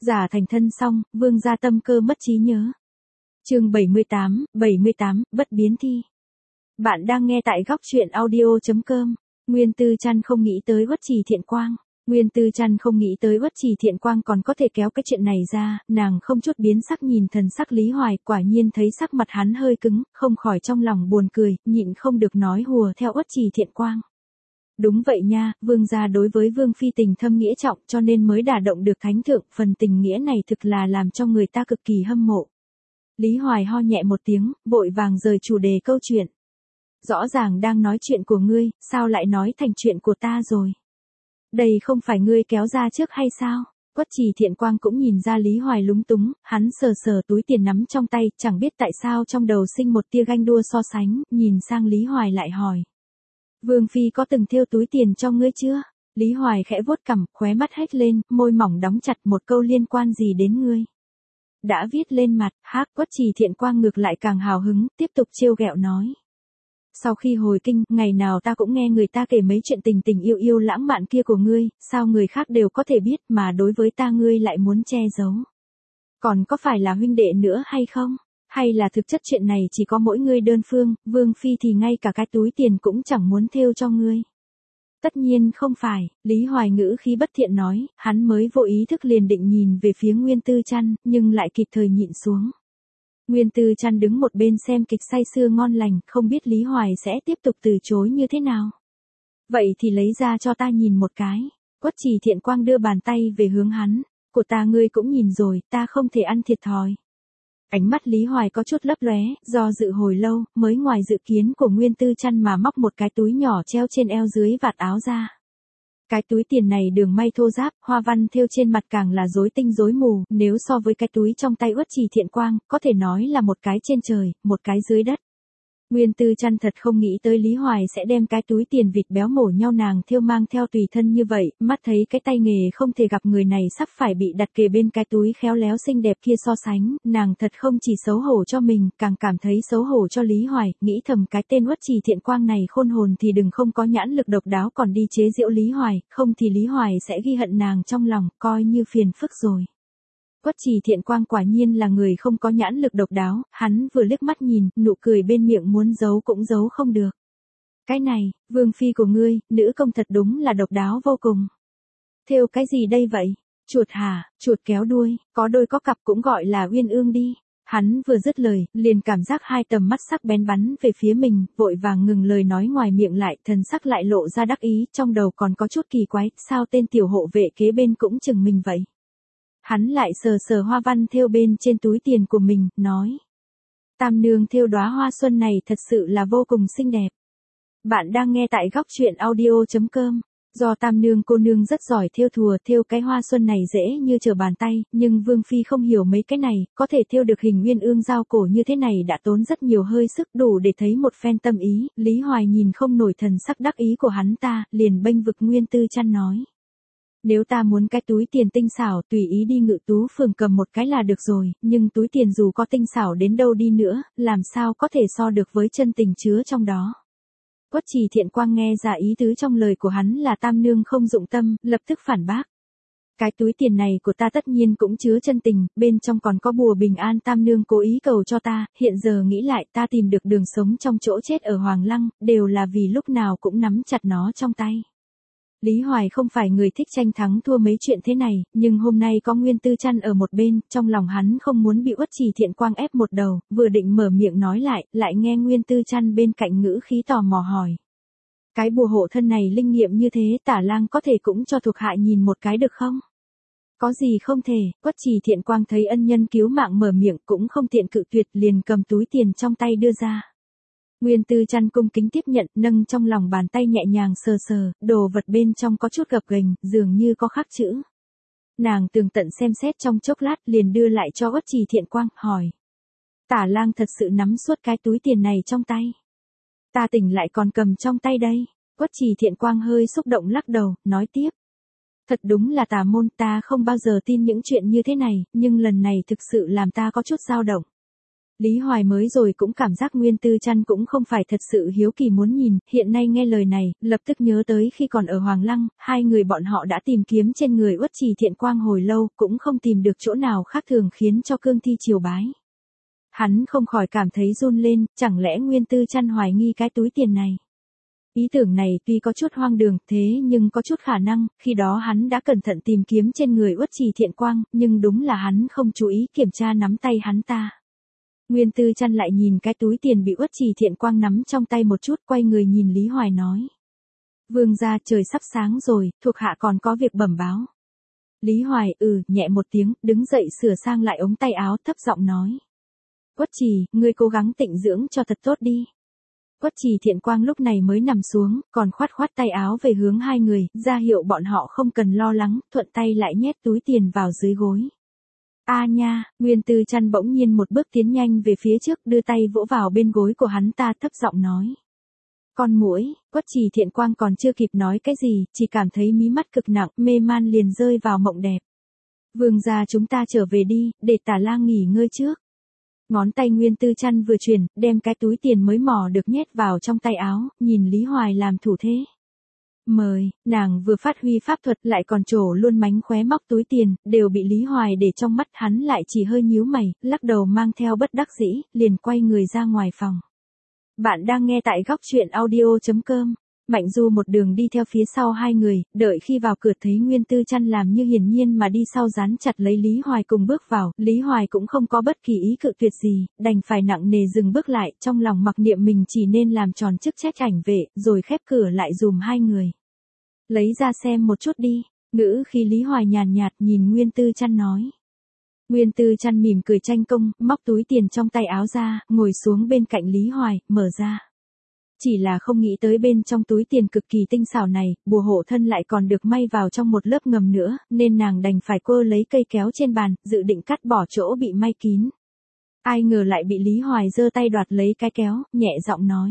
Giả thành thân xong, Vương gia tâm cơ mất trí nhớ. Chương 78, bất biến thi. Bạn đang nghe tại góc truyện audio.com. Nguyên Tư Trăn không nghĩ tới Uất Trì Thiện Quang. Nguyên Tư Trăn không nghĩ tới Uất Trì Thiện Quang còn có thể kéo cái chuyện này ra, nàng không chút biến sắc nhìn thần sắc Lý Hoài, quả nhiên thấy sắc mặt hắn hơi cứng, không khỏi trong lòng buồn cười, nhịn không được nói hùa theo Uất Trì Thiện Quang. Đúng vậy nha, vương gia đối với vương phi tình thâm nghĩa trọng cho nên mới đả động được thánh thượng, phần tình nghĩa này thực là làm cho người ta cực kỳ hâm mộ. Lý Hoài ho nhẹ một tiếng, vội vàng rời chủ đề câu chuyện. Rõ ràng đang nói chuyện của ngươi, sao lại nói thành chuyện của ta rồi? Đây không phải ngươi kéo ra trước hay sao? Uất Trì Thiện Quang cũng nhìn ra Lý Hoài lúng túng, hắn sờ sờ túi tiền nắm trong tay, chẳng biết tại sao trong đầu sinh một tia ganh đua so sánh, nhìn sang Lý Hoài lại hỏi. Vương phi có từng thêu túi tiền cho ngươi chưa? Lý Hoài khẽ vuốt cằm, khóe mắt hếch lên, môi mỏng đóng chặt, một câu liên quan gì đến ngươi? Đã viết lên mặt, Uất Trì Thiện Quang ngược lại càng hào hứng, tiếp tục trêu ghẹo nói. Sau khi hồi kinh, ngày nào ta cũng nghe người ta kể mấy chuyện tình tình yêu yêu lãng mạn kia của ngươi, sao người khác đều có thể biết mà đối với ta ngươi lại muốn che giấu? Còn có phải là huynh đệ nữa hay không? Hay là thực chất chuyện này chỉ có mỗi ngươi đơn phương, vương phi thì ngay cả cái túi tiền cũng chẳng muốn thêu cho ngươi? Tất nhiên không phải, Lý Hoài ngữ khí bất thiện nói, hắn mới vô ý thức liền định nhìn về phía Nguyên Tư Trăn, nhưng lại kịp thời nhịn xuống. Nguyên Tư Trăn đứng một bên xem kịch say sưa ngon lành, không biết Lý Hoài sẽ tiếp tục từ chối như thế nào. Vậy thì lấy ra cho ta nhìn một cái. Uất Trì Thiện Quang đưa bàn tay về hướng hắn, của ta ngươi cũng nhìn rồi, ta không thể ăn thiệt thòi. Ánh mắt Lý Hoài có chút lấp lóe, do dự hồi lâu, mới ngoài dự kiến của Nguyên Tư Trăn mà móc một cái túi nhỏ treo trên eo dưới vạt áo ra. Cái túi tiền này đường may thô ráp, hoa văn thêu trên mặt càng là rối tinh rối mù, nếu so với cái túi trong tay Uất Trì Thiện Quang, có thể nói là một cái trên trời, một cái dưới đất. Nguyên Tư Trăn thật không nghĩ tới Lý Hoài sẽ đem cái túi tiền vịt béo mổ nhau nàng thêu mang theo tùy thân như vậy, mắt thấy cái tay nghề không thể gặp người này sắp phải bị đặt kề bên cái túi khéo léo xinh đẹp kia so sánh, nàng thật không chỉ xấu hổ cho mình, càng cảm thấy xấu hổ cho Lý Hoài, nghĩ thầm cái tên Uất Trì Thiện Quang này khôn hồn thì đừng không có nhãn lực độc đáo còn đi chế giễu Lý Hoài, không thì Lý Hoài sẽ ghi hận nàng trong lòng, coi như phiền phức rồi. Uất Trì Thiện Quang quả nhiên là người không có nhãn lực độc đáo, hắn vừa liếc mắt nhìn, nụ cười bên miệng muốn giấu cũng giấu không được. Cái này, vương phi của ngươi, nữ công thật đúng là độc đáo vô cùng. Thêu cái gì đây vậy? Chuột hả, chuột kéo đuôi, có đôi có cặp cũng gọi là uyên ương đi. Hắn vừa dứt lời, liền cảm giác hai tầm mắt sắc bén bắn về phía mình, vội vàng ngừng lời nói ngoài miệng lại, thần sắc lại lộ ra đắc ý, trong đầu còn có chút kỳ quái, sao tên tiểu hộ vệ kế bên cũng chừng mình vậy? Hắn lại sờ sờ hoa văn thêu bên trên túi tiền của mình, nói. Tam nương thêu đóa hoa xuân này thật sự là vô cùng xinh đẹp. Bạn đang nghe tại góc truyện audio.com. Do Tam nương cô nương rất giỏi thêu thùa, thêu cái hoa xuân này dễ như trở bàn tay, nhưng Vương phi không hiểu mấy cái này, có thể thêu được hình uyên ương giao cổ như thế này đã tốn rất nhiều hơi sức đủ để thấy một phen tâm ý. Lý Hoài nhìn không nổi thần sắc đắc ý của hắn ta, liền bênh vực Nguyên Tư Trăn nói. Nếu ta muốn cái túi tiền tinh xảo tùy ý đi Ngự Tú phường cầm một cái là được rồi, nhưng túi tiền dù có tinh xảo đến đâu đi nữa, làm sao có thể so được với chân tình chứa trong đó. Uất Trì Thiện Quang nghe ra ý tứ trong lời của hắn là Tam nương không dụng tâm, lập tức phản bác. Cái túi tiền này của ta tất nhiên cũng chứa chân tình, bên trong còn có bùa bình an Tam nương cố ý cầu cho ta, hiện giờ nghĩ lại ta tìm được đường sống trong chỗ chết ở Hoàng Lăng, đều là vì lúc nào cũng nắm chặt nó trong tay. Lý Hoài không phải người thích tranh thắng thua mấy chuyện thế này, nhưng hôm nay có Nguyên Tư Trăn ở một bên, trong lòng hắn không muốn bị Uất Trì Thiện Quang ép một đầu, vừa định mở miệng nói lại nghe Nguyên Tư Trăn bên cạnh ngữ khí tò mò hỏi. Cái bùa hộ thân này linh nghiệm như thế, Tả lang có thể cũng cho thuộc hạ nhìn một cái được không? Có gì không thể, Uất Trì Thiện Quang thấy ân nhân cứu mạng mở miệng cũng không tiện cự tuyệt, liền cầm túi tiền trong tay đưa ra. Nguyên Tư Trăn cung kính tiếp nhận, nâng trong lòng bàn tay nhẹ nhàng sờ sờ, đồ vật bên trong có chút gập ghềnh, dường như có khắc chữ. Nàng tường tận xem xét trong chốc lát liền đưa lại cho Uất Trì Thiện Quang, hỏi. Tả lang thật sự nắm suốt cái túi tiền này trong tay. Ta tỉnh lại còn cầm trong tay đây. Uất Trì Thiện Quang hơi xúc động lắc đầu, nói tiếp. Thật đúng là tà môn, ta không bao giờ tin những chuyện như thế này, nhưng lần này thực sự làm ta có chút dao động. Lý Hoài mới rồi cũng cảm giác Nguyên Tư Trăn cũng không phải thật sự hiếu kỳ muốn nhìn, hiện nay nghe lời này, lập tức nhớ tới khi còn ở Hoàng Lăng, hai người bọn họ đã tìm kiếm trên người Uất Trì Thiện Quang hồi lâu, cũng không tìm được chỗ nào khác thường khiến cho cương thi triều bái. Hắn không khỏi cảm thấy run lên, chẳng lẽ Nguyên Tư Trăn hoài nghi cái túi tiền này. Ý tưởng này tuy có chút hoang đường, thế nhưng có chút khả năng, khi đó hắn đã cẩn thận tìm kiếm trên người Uất Trì Thiện Quang, nhưng đúng là hắn không chú ý kiểm tra nắm tay hắn ta. Nguyên Tư Trăn lại nhìn cái túi tiền bị Uất Trì Thiện Quang nắm trong tay một chút, quay người nhìn Lý Hoài nói. Vương gia, trời sắp sáng rồi, thuộc hạ còn có việc bẩm báo. Lý Hoài nhẹ một tiếng, đứng dậy sửa sang lại ống tay áo, thấp giọng nói. Uất Trì, ngươi cố gắng tịnh dưỡng cho thật tốt đi. Uất Trì Thiện Quang lúc này mới nằm xuống, còn khoát khoát tay áo về hướng hai người, ra hiệu bọn họ không cần lo lắng, thuận tay lại nhét túi tiền vào dưới gối. A nha, Nguyên Tư Trăn bỗng nhiên một bước tiến nhanh về phía trước, đưa tay vỗ vào bên gối của hắn ta, thấp giọng nói. Con muỗi. Uất Trì Thiện Quang còn chưa kịp nói cái gì, chỉ cảm thấy mí mắt cực nặng, mê man liền rơi vào mộng đẹp. Vương gia, chúng ta trở về đi, để Tả Lang nghỉ ngơi trước. Ngón tay Nguyên Tư Trăn vừa chuyển, đem cái túi tiền mới mò được nhét vào trong tay áo, nhìn Lý Hoài làm thủ thế. Mời, nàng vừa phát huy pháp thuật lại còn trổ luôn mánh khóe móc túi tiền, đều bị Lý Hoài để trong mắt, hắn lại chỉ hơi nhíu mày, lắc đầu mang theo bất đắc dĩ, liền quay người ra ngoài phòng. Bạn đang nghe tại góc truyện audio.com. Mạnh Du một đường đi theo phía sau hai người, đợi khi vào cửa thấy Nguyên Tư Trăn làm như hiển nhiên mà đi sau dán chặt lấy Lý Hoài cùng bước vào, Lý Hoài cũng không có bất kỳ ý cự tuyệt gì, đành phải nặng nề dừng bước lại, trong lòng mặc niệm mình chỉ nên làm tròn chức trách ảnh vệ, rồi khép cửa lại dùm hai người. Lấy ra xem một chút đi, ngữ khi Lý Hoài nhàn nhạt nhìn Nguyên Tư Trăn nói. Nguyên Tư Trăn mỉm cười tranh công, móc túi tiền trong tay áo ra, ngồi xuống bên cạnh Lý Hoài, mở ra. Chỉ là không nghĩ tới bên trong túi tiền cực kỳ tinh xảo này, bùa hộ thân lại còn được may vào trong một lớp ngầm nữa, nên nàng đành phải quơ lấy cây kéo trên bàn, dự định cắt bỏ chỗ bị may kín. Ai ngờ lại bị Lý Hoài giơ tay đoạt lấy cái kéo, nhẹ giọng nói.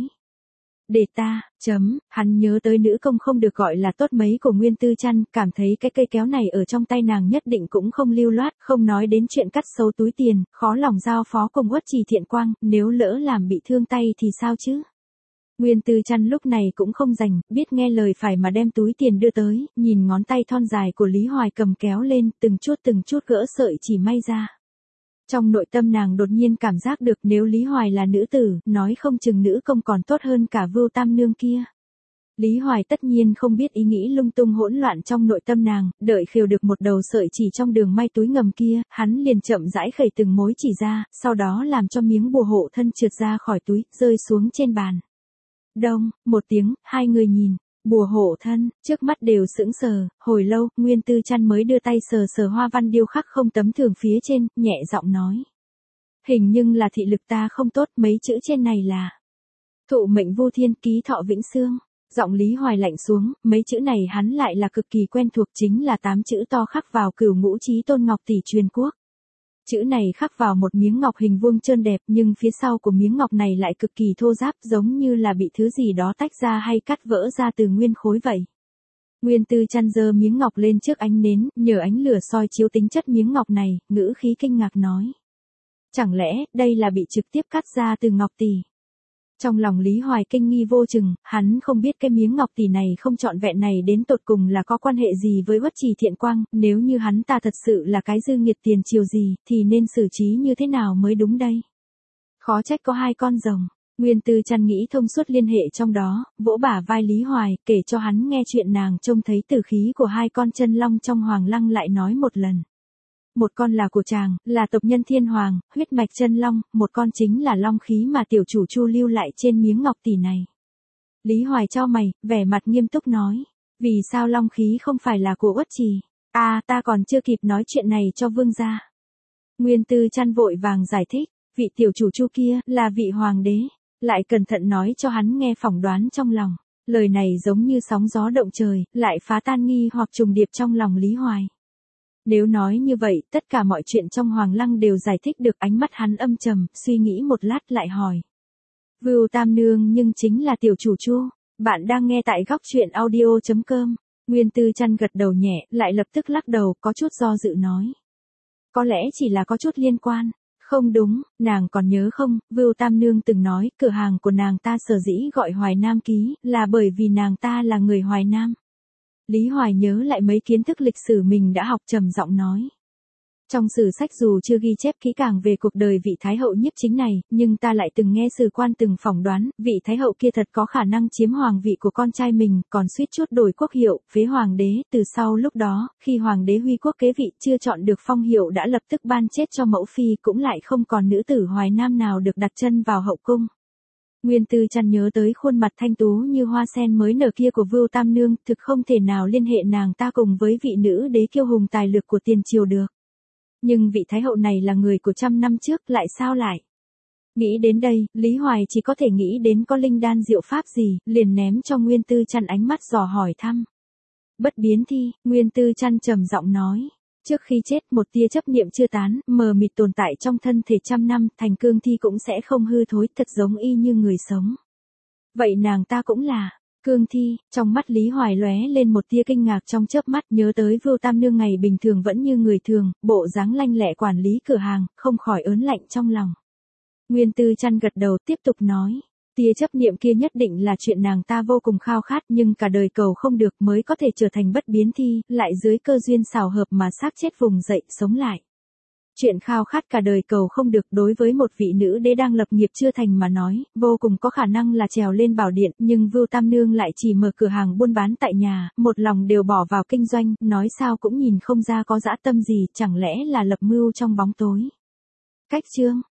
Để ta, hắn nhớ tới nữ công không được gọi là tốt mấy của Nguyên Tư Trăn, cảm thấy cái cây kéo này ở trong tay nàng nhất định cũng không lưu loát, không nói đến chuyện cắt xấu túi tiền, khó lòng giao phó cùng Uất Trì Thiện Quang, nếu lỡ làm bị thương tay thì sao chứ? Nguyên Tư Trăn lúc này cũng không rảnh, biết nghe lời phải mà đem túi tiền đưa tới, nhìn ngón tay thon dài của Lý Hoài cầm kéo lên, từng chút gỡ sợi chỉ may ra. Trong nội tâm nàng đột nhiên cảm giác được nếu Lý Hoài là nữ tử, nói không chừng nữ công còn tốt hơn cả Vưu Tam Nương kia. Lý Hoài tất nhiên không biết ý nghĩ lung tung hỗn loạn trong nội tâm nàng, đợi khều được một đầu sợi chỉ trong đường may túi ngầm kia, hắn liền chậm rãi khẩy từng mối chỉ ra, sau đó làm cho miếng bùa hộ thân trượt ra khỏi túi, rơi xuống trên bàn. Đông, một tiếng, hai người nhìn, bùa hộ thân, trước mắt đều sững sờ, hồi lâu, Nguyên Tư Trăn mới đưa tay sờ sờ hoa văn điêu khắc không tấm thường phía trên, nhẹ giọng nói. Hình nhưng là thị lực ta không tốt, mấy chữ trên này là thụ mệnh vô thiên, ký thọ vĩnh xương. Giọng Lý Hoài lạnh xuống, mấy chữ này hắn lại là cực kỳ quen thuộc, chính là 8 chữ to khắc vào Cửu Ngũ Chí Tôn ngọc tỷ truyền quốc. Chữ này khắc vào một miếng ngọc hình vuông trơn đẹp, nhưng phía sau của miếng ngọc này lại cực kỳ thô ráp, giống như là bị thứ gì đó tách ra hay cắt vỡ ra từ nguyên khối vậy. Nguyên Tư Trăn giơ miếng ngọc lên trước ánh nến, nhờ ánh lửa soi chiếu tính chất miếng ngọc này, ngữ khí kinh ngạc nói. Chẳng lẽ, đây là bị trực tiếp cắt ra từ ngọc tỷ? Trong lòng Lý Hoài kinh nghi vô chừng, hắn không biết cái miếng ngọc tỷ này không trọn vẹn này đến tột cùng là có quan hệ gì với Uất Trì Thiện Quang, nếu như hắn ta thật sự là cái dư nghiệt tiền triều gì, thì nên xử trí như thế nào mới đúng đây? Khó trách có hai con rồng. Nguyên Tư Trăn nghĩ thông suốt liên hệ trong đó, vỗ bả vai Lý Hoài, kể cho hắn nghe chuyện nàng trông thấy tử khí của hai con chân long trong Hoàng Lăng, lại nói một lần. Một con là của chàng, là tộc nhân thiên hoàng, huyết mạch chân long, một con chính là long khí mà tiểu chủ Chu lưu lại trên miếng ngọc tỷ này. Lý Hoài chau mày, vẻ mặt nghiêm túc nói, vì sao long khí không phải là của Uất Trì? Ta còn chưa kịp nói chuyện này cho vương gia. Nguyên Tư Trăn vội vàng giải thích, vị tiểu chủ Chu kia là vị hoàng đế, lại cẩn thận nói cho hắn nghe phỏng đoán trong lòng. Lời này giống như sóng gió động trời, lại phá tan nghi hoặc trùng điệp trong lòng Lý Hoài. Nếu nói như vậy, tất cả mọi chuyện trong Hoàng Lăng đều giải thích được. Ánh mắt hắn âm trầm, suy nghĩ một lát lại hỏi. Vưu Tam Nương nhưng chính là tiểu chủ Chu. Bạn đang nghe tại góc truyện audio.com. Nguyên Tư Trăn gật đầu nhẹ, lại lập tức lắc đầu, có chút do dự nói. Có lẽ chỉ là có chút liên quan. Không đúng, nàng còn nhớ không, Vưu Tam Nương từng nói cửa hàng của nàng ta sở dĩ gọi Hoài Nam Ký là bởi vì nàng ta là người Hoài Nam. Lý Hoài nhớ lại mấy kiến thức lịch sử mình đã học trầm giọng nói. Trong sử sách dù chưa ghi chép kỹ càng về cuộc đời vị Thái hậu nhiếp chính này, nhưng ta lại từng nghe sử quan từng phỏng đoán, vị Thái hậu kia thật có khả năng chiếm hoàng vị của con trai mình, còn suýt chút đổi quốc hiệu, phế hoàng đế, từ sau lúc đó, khi hoàng đế huy quốc kế vị chưa chọn được phong hiệu đã lập tức ban chết cho mẫu phi cũng lại không còn nữ tử Hoài Nam nào được đặt chân vào hậu cung. Nguyên Tư Trăn nhớ tới khuôn mặt thanh tú như hoa sen mới nở kia của Vưu Tam Nương, thực không thể nào liên hệ nàng ta cùng với vị nữ đế kiêu hùng tài lực của tiền triều được. Nhưng vị Thái hậu này là người của 100 năm trước, lại sao lại? Nghĩ đến đây, Lý Hoài chỉ có thể nghĩ đến có linh đan diệu pháp gì, liền ném cho Nguyên Tư Trăn ánh mắt dò hỏi thăm. Bất biến thi, Nguyên Tư Trăn trầm giọng nói. Trước khi chết một tia chấp niệm chưa tán, mờ mịt tồn tại trong thân thể 100 năm, thành cương thi cũng sẽ không hư thối, thật giống y như người sống. Vậy nàng ta cũng là cương thi. Trong mắt Lý Hoài lóe lên một tia kinh ngạc trong chớp mắt, nhớ tới Vưu Tam Nương ngày bình thường vẫn như người thường, bộ dáng lanh lẹ quản lý cửa hàng, không khỏi ớn lạnh trong lòng. Nguyên Tư Trăn gật đầu tiếp tục nói. Tia chấp niệm kia nhất định là chuyện nàng ta vô cùng khao khát nhưng cả đời cầu không được mới có thể trở thành bất biến thi, lại dưới cơ duyên xảo hợp mà xác chết vùng dậy sống lại. Chuyện khao khát cả đời cầu không được đối với một vị nữ đế đang lập nghiệp chưa thành mà nói, vô cùng có khả năng là trèo lên bảo điện, nhưng Vưu Tam Nương lại chỉ mở cửa hàng buôn bán tại nhà, một lòng đều bỏ vào kinh doanh, nói sao cũng nhìn không ra có dã tâm gì, chẳng lẽ là lập mưu trong bóng tối. Cách chương